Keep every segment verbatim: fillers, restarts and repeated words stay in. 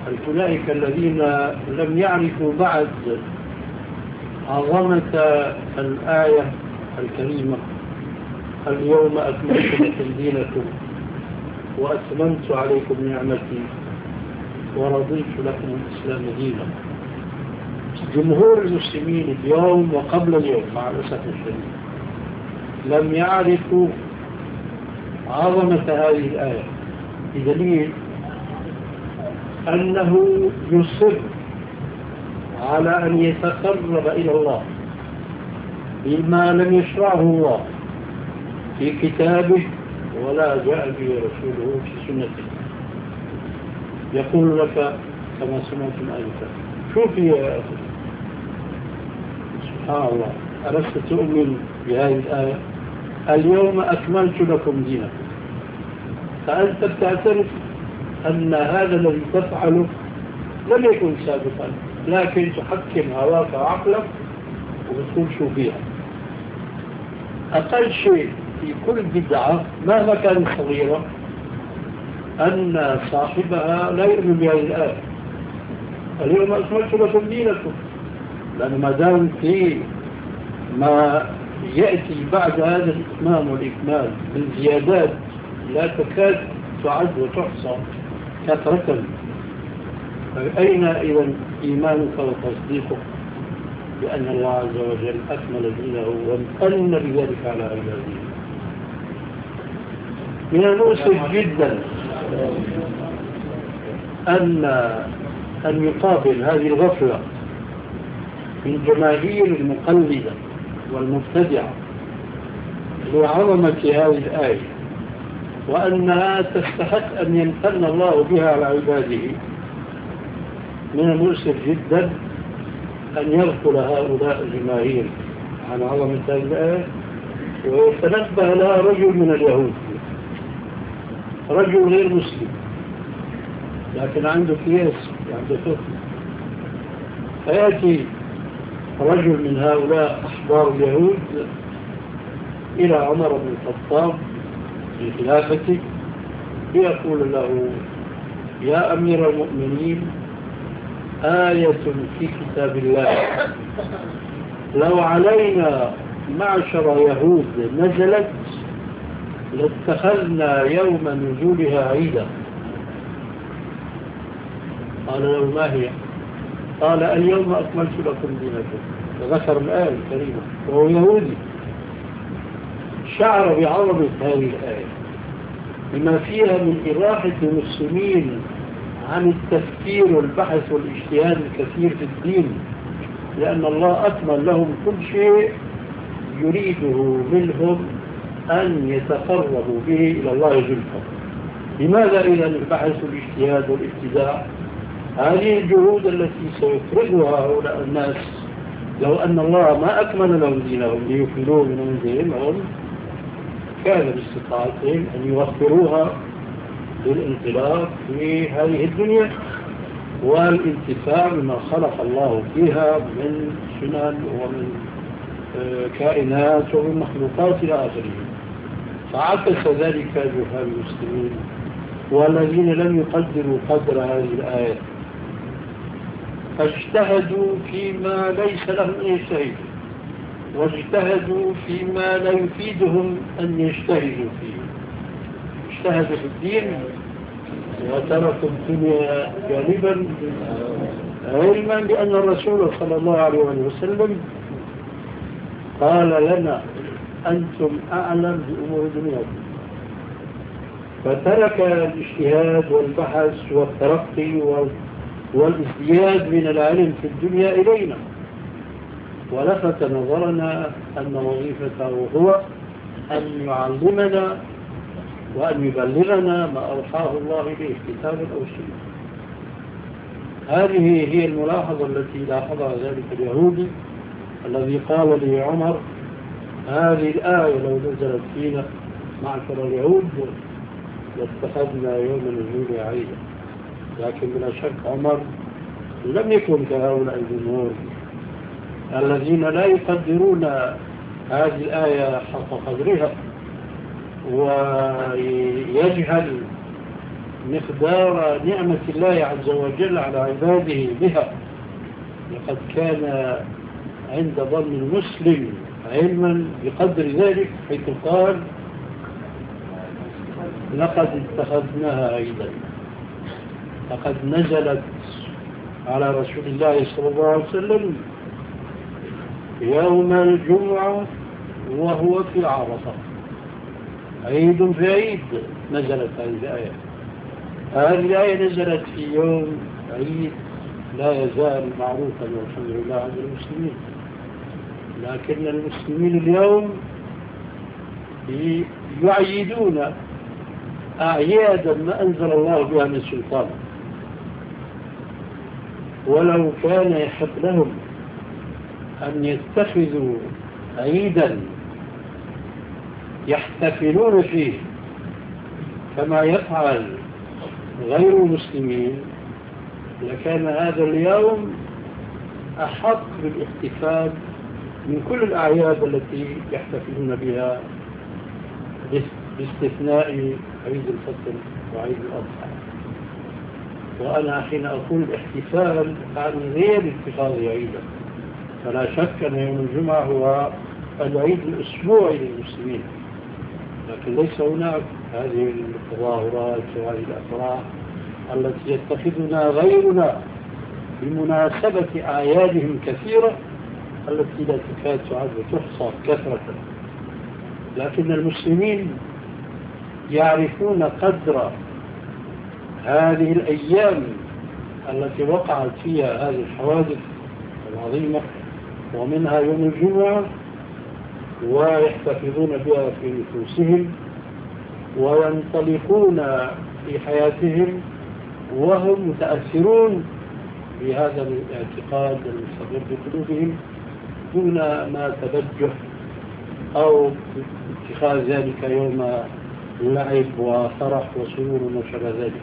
أولئك الذين لم يعرفوا بعد عظمة الآية الكريمة اليوم أكملت لكم دينكم وأتممت عليكم نعمتي ورضيت لكم الإسلام دينا. جمهور المسلمين اليوم وقبل اليوم مع الأسف الشديد لم يعرفوا عظمة هذه الآية، بدليل أنه يصر على أن يتقرب إلى الله بما لم يشرعه الله في كتابه ولا جاء به رسوله في سنته. يقول لك كما سمعتم آنفا، شوفي يا أخي سبحان الله، ألست تؤمن بهذه الآية اليوم أكملت لكم دينكم؟ فأنت بتعترف أن هذا الذي تفعله لم يكن سابقا، لكن تحكم هواك وعقلك وبتقول شو فيها. أقل شيء في كل بدعة مهما كانت صغيرة أن صاحبها لا يؤمن بهذه الآية اليوم أكملت لكم دينكم، لأن ما دام في ما يأتي بعد هذا الإتمام والإكمال من زيادات لا تكاد تعد وتحصى كثرة، فأين إذا إيمانك وتصديقك بأن الله عز وجل أكمل دينه وامتن بذلك على عباده؟ من المؤسف جدا أن أن يقابل هذه الغفلة من جماهير المقلدة والمبتدعة لعظمة هذه الآية وأنها تستحق أن يمتن الله بها على عباده. من المؤسف جدا أن يغفل هؤلاء الجماهير عن عظمة هذه الآية ويتنبه لها رجل من اليهود، رجل غير مسلم لكن عنده قياس عنده فقه، فيأتي رجل من هؤلاء أحبار اليهود إلى عمر بن الخطاب في خلافته ليقول له: يا أمير المؤمنين، آية في كتاب الله لو علينا معشر يهود نزلت لاتخذنا يوم نزولها عيدا. قال له: ما هي؟ قال: اليوم أكملت لكم دينكم. فذكر الآية الكريمة وهو يهودي، شعر بعظمة هذه الآية بما فيها من إراحة المسلمين عن التفكير والبحث والاجتهاد الكثير في الدين، لأن الله أكمل لهم كل شيء يريده منهم أن يتقربوا به إلى الله زلفى. لماذا إذا البحث والاجتهاد والابتداع؟ هذه الجهود التي سيفرغها هؤلاء الناس لو أن الله ما أكمل لهم دينهم ليكملوه من دينهم، كان باستطاعتهم أن يوفروها للانطلاق في هذه الدنيا والانتفاع بما خلق الله فيها من سنن ومن كائنات ومن مخلوقات إلى آخره. فعكس ذلك جهال المسلمين والذين لم يقدروا قدر هذه الآية، فاجتهدوا فيما ليس لهم أن يجتهدوا، واجتهدوا فيما لا يفيدهم أن يجتهدوا فيه. اجتهدوا في الدين وتركوا الدنيا جانبا، علما بأن الرسول صلى الله عليه وسلم قال لنا: أنتم أعلم بأمور دنياكم. فترك الاجتهاد والبحث والترقي والازدياد من العلم في الدنيا إلينا، ولفت نظرنا أن وظيفته هو أن يعلمنا وأن يبلغنا ما أوحاه الله إليه كتابا أو سنة. هذه هي الملاحظة التي لاحظها ذلك اليهودي الذي قال لي عمر: هذه الآية لو نزلت فينا معشر اليهود لاتخذنا يوم نزول عيدا. لكن بلا شك عمر لم يكن كهؤلاء الجمهور الذين لا يقدرون هذه الآية حق قدرها، ويجهل مقدار نعمة الله عز وجل على عباده بها. لقد كان عند ظن المسلم علما بقدر ذلك، حيث قال لقد اتخذناها عيدا. لقد نزلت على رسول الله صلى الله عليه وسلم يوم الجمعة وهو في عرفة، عيد في عيد. نزلت هذه الآية. هذه الآية نزلت في يوم عيد لا يزال معروفا والحمد لله عند المسلمين، لكن المسلمين اليوم يعيدون أعيادا ما أنزل الله بها من سلطان. ولو كان يحب لهم أن يتخذوا عيدا يحتفلون فيه كما يفعل غير المسلمين، لكان هذا اليوم أحق بالاحتفال من كل الأعياد التي يحتفلون بها باستثناء عيد الفطر وعيد الأضحى. وأنا حين أقول الاحتفال عن غير اتخاذ عيدا، فلا شك أن يوم الجمعة هو العيد الأسبوعي للمسلمين، لكن ليس هناك هذه التظاهرات وهذه الأفراح التي يتخذنا غيرنا بمناسبة أعيادهم كثيرة التي لا تكاد تعد وتحصى كثرة. لكن المسلمين يعرفون قدر هذه الأيام التي وقعت فيها هذه الحوادث العظيمة، ومنها يوم الجمعة، ويحتفظون بها في نفوسهم وينطلقون في حياتهم وهم متأثرون بهذا الاعتقاد المستقر في قلوبهم دون ما تبجح أو اتخاذ ذلك يوم لعب وفرح وسرور وشبه ذلك.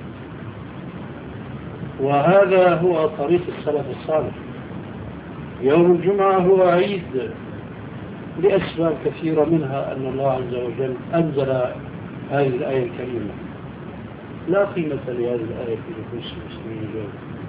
وهذا هو طريق السلف الصالح. يوم الجمعة هو عيد لأسباب كثيرة، منها أن الله عز وجل أنزل هذه الآية الكريمة. لا قيمة لهذه الآية في نفوس المسلمين اليوم،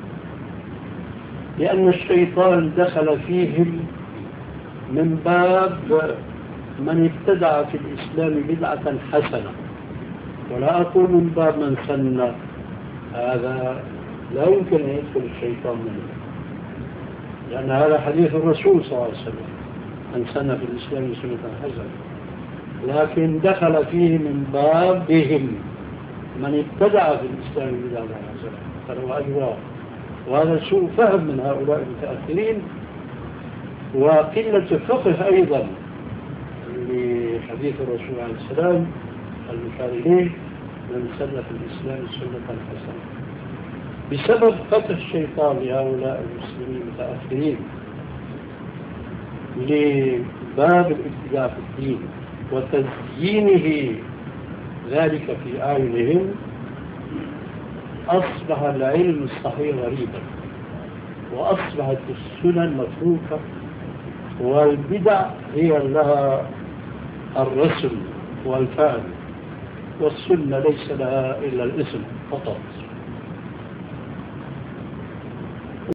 لأن الشيطان دخل فيهم من باب من ابتدع في الإسلام بدعة حسنة، ولا أقول من باب من سن، هذا لا يمكن أن يدخل الشيطان منه، لأن هذا حديث الرسول صلى الله عليه وسلم: من سن في الإسلام سنة حسنة. لكن دخل فيه من بابهم من ابتدع في الإسلام بدعة حسنة، فلو أجواه. وهذا سوء فهم من هؤلاء المتأخرين، وقلة فقه أيضا لحديث الرسول عليه السلام المشار إليه: من سن في الإسلام سنة حسنة. بسبب فتح الشيطان لهؤلاء المسلمين المتأخرين لباب الابتداع في الدين وتزيينه ذلك في أعينهم، أصبح العلم الصحيح غريبا، وأصبحت السنن متروكة، والبدع هي لها الرسم والفعل، والسنة ليس لها إلا الاسم فقط.